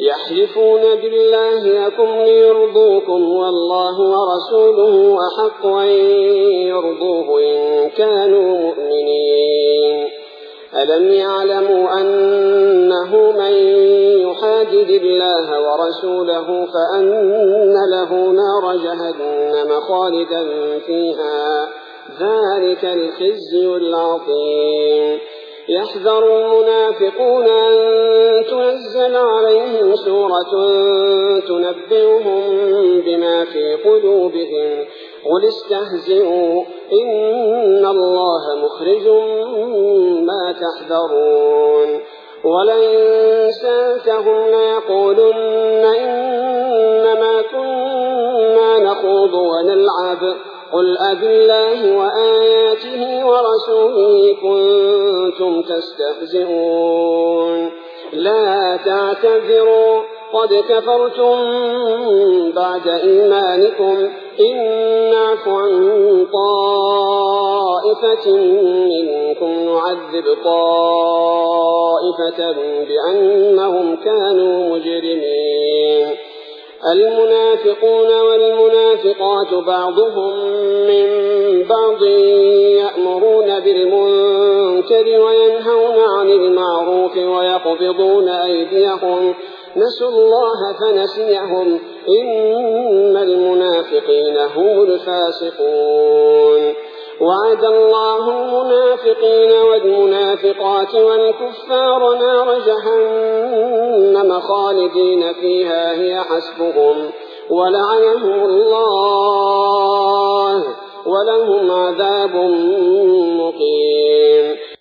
يحلفون بالله لكم ليرضوكم والله ورسوله أحق أن يرضوه إن كانوا مؤمنين. ألم يعلموا أنه من يحادد الله ورسوله فأن له نار جهنم خالدا فيها ذلك الخزي العظيم. يحذر المنافقون أن تنزل عليهم سورة تنبئهم بما في قلوبهم قل استهزئوا إن الله مخرج ما تحذرون. ولئن سألتهم ليقولن إنما كنا نخوض ونلعب قل أبالله وآياته ورسوله كنتم تستهزئون لا تعتذروا قد كفرتم بعد إيمانكم إن نعف عن طائفة منكم نعذب طائفة بأنهم كانوا مجرمين. المنافقون والمنافقات بعضهم من بعض يأمرون بالمنكر وينهون عن المعروف ويقبضون أيديهم نسوا الله فنسيهم إن المنافقين هم الفاسقون. وعد الله المنافقين والمنافقات والكفار نار جهنم خالدين فيها هي حسبهم ولعنهم الله ولهم عذاب مقيم.